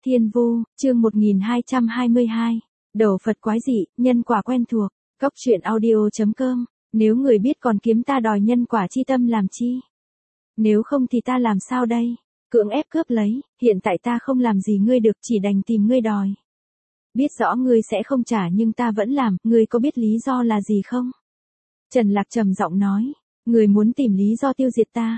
Thiên Vu, chương 1222. Đầu Phật quái dị, nhân quả quen thuộc. Cốc truyện audio.com. Nếu người biết còn kiếm ta đòi nhân quả chi tâm làm chi? Nếu không thì ta làm sao đây? Cưỡng ép cướp lấy, hiện tại ta không làm gì ngươi được, chỉ đành tìm ngươi đòi. Biết rõ ngươi sẽ không trả nhưng ta vẫn làm, ngươi có biết lý do là gì không? Trần Lạc trầm giọng nói, ngươi muốn tìm lý do tiêu diệt ta.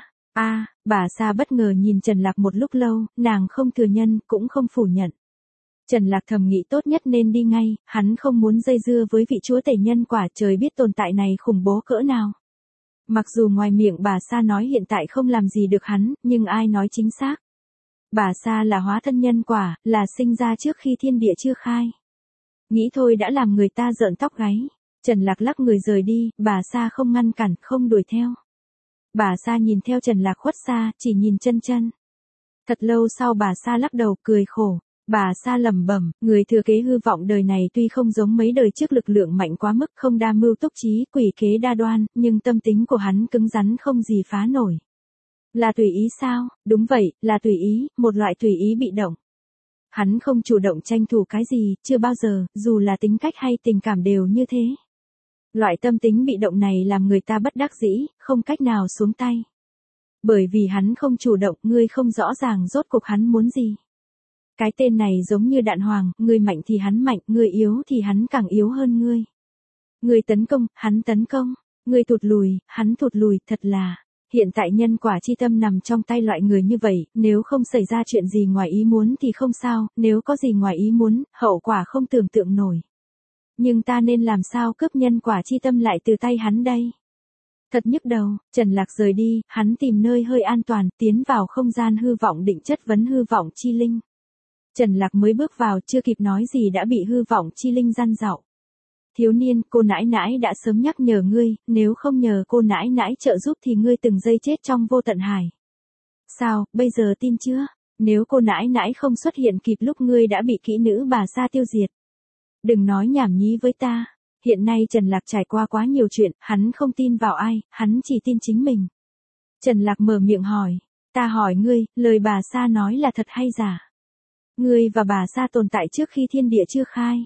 Bà Sa bất ngờ nhìn Trần Lạc một lúc lâu, nàng không thừa nhận, cũng không phủ nhận. Trần Lạc thầm nghĩ tốt nhất nên đi ngay, hắn không muốn dây dưa với vị chúa tể nhân quả, trời biết tồn tại này khủng bố cỡ nào. Mặc dù ngoài miệng bà Sa nói hiện tại không làm gì được hắn, nhưng ai nói chính xác? Bà Sa là hóa thân nhân quả, là sinh ra trước khi thiên địa chưa khai. Nghĩ thôi đã làm người ta rợn tóc gáy. Trần Lạc lắc người rời đi, bà Sa không ngăn cản, không đuổi theo. Bà Sa nhìn theo Trần Lạc khuất xa, chỉ nhìn chân chân. Thật lâu sau bà Sa lắc đầu, cười khổ. Bà Sa lẩm bẩm, người thừa kế hư vọng đời này tuy không giống mấy đời trước lực lượng mạnh quá mức, không đa mưu túc trí, quỷ kế đa đoan, nhưng tâm tính của hắn cứng rắn không gì phá nổi. Là tùy ý sao? Đúng vậy, là tùy ý, một loại tùy ý bị động. Hắn không chủ động tranh thủ cái gì, chưa bao giờ, dù là tính cách hay tình cảm đều như thế. Loại tâm tính bị động này làm người ta bất đắc dĩ, không cách nào xuống tay. Bởi vì hắn không chủ động, ngươi không rõ ràng rốt cuộc hắn muốn gì. Cái tên này giống như đạn hoàng, ngươi mạnh thì hắn mạnh, ngươi yếu thì hắn càng yếu hơn ngươi. Ngươi tấn công, hắn tấn công, ngươi thụt lùi, hắn thụt lùi, thật là. Hiện tại nhân quả chi tâm nằm trong tay loại người như vậy, nếu không xảy ra chuyện gì ngoài ý muốn thì không sao, nếu có gì ngoài ý muốn, hậu quả không tưởng tượng nổi. Nhưng ta nên làm sao cướp nhân quả chi tâm lại từ tay hắn đây? Thật nhức đầu, Trần Lạc rời đi, hắn tìm nơi hơi an toàn, tiến vào không gian hư vọng định chất vấn hư vọng chi linh. Trần Lạc mới bước vào, chưa kịp nói gì đã bị hư vọng chi linh gian dạo. Thiếu niên, cô nãi nãi đã sớm nhắc nhở ngươi, nếu không nhờ cô nãi nãi trợ giúp thì ngươi từng giây chết trong vô tận hải. Sao, bây giờ tin chưa? Nếu cô nãi nãi không xuất hiện kịp lúc ngươi đã bị kỹ nữ bà Sa tiêu diệt. Đừng nói nhảm nhí với ta. Hiện nay Trần Lạc trải qua quá nhiều chuyện, hắn không tin vào ai, hắn chỉ tin chính mình. Trần Lạc mở miệng hỏi, ta hỏi ngươi, lời bà Sa nói là thật hay giả? Ngươi và bà Sa tồn tại trước khi thiên địa chưa khai.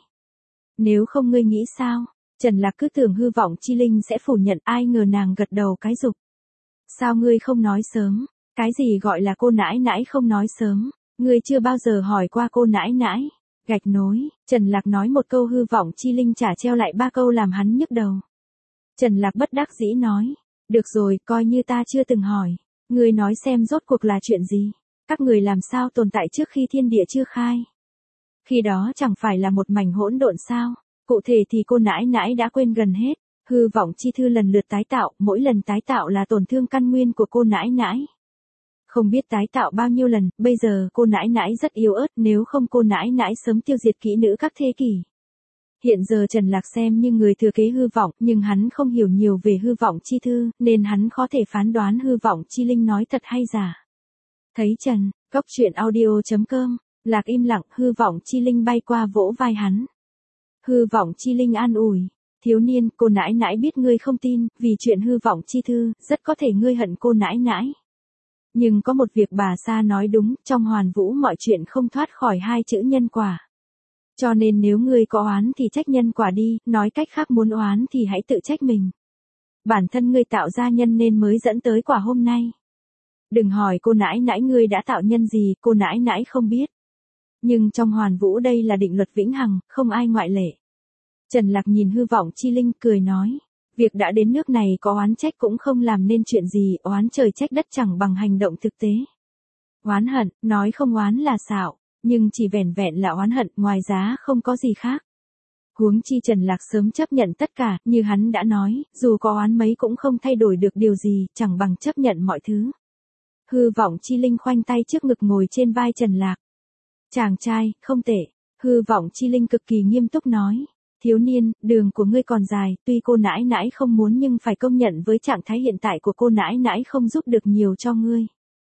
Nếu không ngươi nghĩ sao? Trần Lạc cứ tưởng hư vọng chi linh sẽ phủ nhận, ai ngờ nàng gật đầu cái dục. Sao ngươi không nói sớm? Cái gì gọi là cô nãi nãi không nói sớm? Ngươi chưa bao giờ hỏi qua cô nãi nãi. Gạch nối, Trần Lạc nói một câu hư vọng chi linh trả treo lại 3 câu làm hắn nhức đầu. Trần Lạc bất đắc dĩ nói, được rồi, coi như ta chưa từng hỏi. Ngươi nói xem rốt cuộc là chuyện gì? Các người làm sao tồn tại trước khi thiên địa chưa khai? Khi đó chẳng phải là một mảnh hỗn độn sao? Cụ thể thì cô nãi nãi đã quên gần hết. Hư vọng chi thư lần lượt tái tạo, mỗi lần tái tạo là tổn thương căn nguyên của cô nãi nãi. Không biết tái tạo bao nhiêu lần, bây giờ cô nãi nãi rất yếu ớt, nếu không cô nãi nãi sớm tiêu diệt kỹ nữ các thế kỷ. Hiện giờ Trần Lạc xem như người thừa kế hư vọng, nhưng hắn không hiểu nhiều về hư vọng chi thư, nên hắn khó thể phán đoán hư vọng chi linh nói thật hay giả. Thấy Trần, cốc truyện audio.com, Lạc im lặng, hư vọng chi linh bay qua vỗ vai hắn. Hư vọng chi linh an ủi, thiếu niên, cô nãi nãi biết ngươi không tin, vì chuyện hư vọng chi thư, rất có thể ngươi hận cô nãi nãi. Nhưng có một việc bà Sa nói đúng, trong hoàn vũ mọi chuyện không thoát khỏi 2 chữ nhân quả. Cho nên nếu ngươi có oán thì trách nhân quả đi, nói cách khác muốn oán thì hãy tự trách mình. Bản thân ngươi tạo ra nhân nên mới dẫn tới quả hôm nay. Đừng hỏi cô nãi nãi ngươi đã tạo nhân gì, cô nãi nãi không biết. Nhưng trong hoàn vũ đây là định luật vĩnh hằng, không ai ngoại lệ. Trần Lạc nhìn hư vọng chi linh cười nói. Việc đã đến nước này có oán trách cũng không làm nên chuyện gì, oán trời trách đất chẳng bằng hành động thực tế. Oán hận, nói không oán là xạo, nhưng chỉ vẻn vẹn là oán hận, ngoài giá không có gì khác. Huống chi Trần Lạc sớm chấp nhận tất cả, như hắn đã nói, dù có oán mấy cũng không thay đổi được điều gì, chẳng bằng chấp nhận mọi thứ. Hư vọng chi linh khoanh tay trước ngực ngồi trên vai Trần Lạc. Chàng trai, không tệ. Hư vọng chi linh cực kỳ nghiêm túc nói. Thiếu niên, đường của ngươi còn dài, tuy cô nãi nãi không muốn nhưng phải công nhận với trạng thái hiện tại của cô nãi nãi không giúp được nhiều cho ngươi.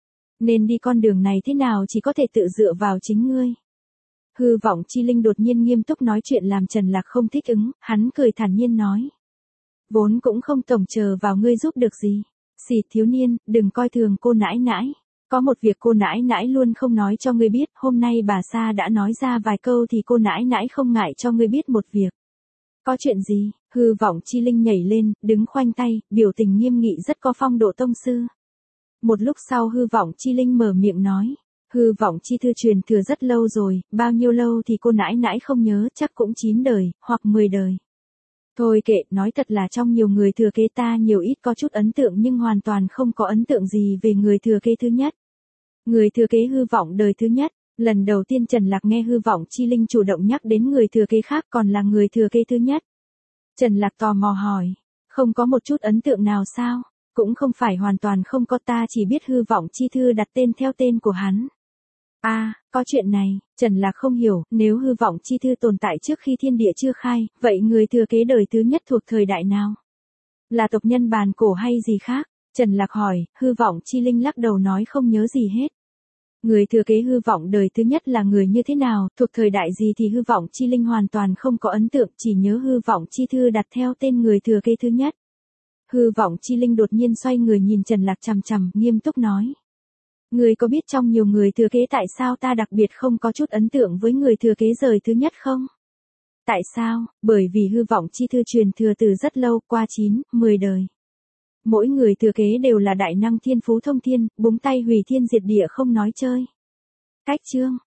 Nên đi con đường này thế nào chỉ có thể tự dựa vào chính ngươi. Hư vọng chi linh đột nhiên nghiêm túc nói chuyện làm Trần Lạc không thích ứng, hắn cười thản nhiên nói. Vốn cũng không tổng chờ vào ngươi giúp được gì. Xì thiếu niên, đừng coi thường cô nãi nãi. Có một việc cô nãi nãi luôn không nói cho ngươi biết, hôm nay bà Sa đã nói ra vài câu thì cô nãi nãi không ngại cho ngươi biết một việc. Có chuyện gì? Hư Vọng Chi Linh nhảy lên, đứng khoanh tay, biểu tình nghiêm nghị rất có phong độ tông sư. Một lúc sau Hư Vọng Chi Linh mở miệng nói. Hư Vọng Chi Thư truyền thừa rất lâu rồi, bao nhiêu lâu thì cô nãi nãi không nhớ, chắc cũng 9 đời, hoặc 10 đời. Thôi kệ, nói thật là trong nhiều người thừa kế ta nhiều ít có chút ấn tượng nhưng hoàn toàn không có ấn tượng gì về người thừa kế thứ nhất. Người thừa kế Hư Vọng đời thứ nhất, lần đầu tiên Trần Lạc nghe Hư Vọng Chi Linh chủ động nhắc đến người thừa kế khác còn là người thừa kế thứ nhất. Trần Lạc tò mò hỏi, không có một chút ấn tượng nào sao? Cũng không phải hoàn toàn không có, ta chỉ biết Hư Vọng Chi Thư đặt tên theo tên của hắn. À, có chuyện này, Trần Lạc không hiểu, nếu Hư Vọng Chi Thư tồn tại trước khi thiên địa chưa khai, vậy người thừa kế đời thứ nhất thuộc thời đại nào? Là tộc nhân bàn cổ hay gì khác? Trần Lạc hỏi, Hư Vọng Chi Linh lắc đầu nói không nhớ gì hết. Người thừa kế Hư Vọng đời thứ nhất là người như thế nào, thuộc thời đại gì thì Hư Vọng Chi Linh hoàn toàn không có ấn tượng, chỉ nhớ Hư Vọng Chi Thư đặt theo tên người thừa kế thứ nhất. Hư Vọng Chi Linh đột nhiên xoay người nhìn Trần Lạc chằm chằm, nghiêm túc nói. Người có biết trong nhiều người thừa kế tại sao ta đặc biệt không có chút ấn tượng với người thừa kế đời thứ nhất không? Tại sao? Bởi vì Hư Vọng Chi Thư truyền thừa từ rất lâu, qua 9, 10 đời. Mỗi người thừa kế đều là đại năng thiên phú thông thiên, búng tay hủy thiên diệt địa không nói chơi. Cách chương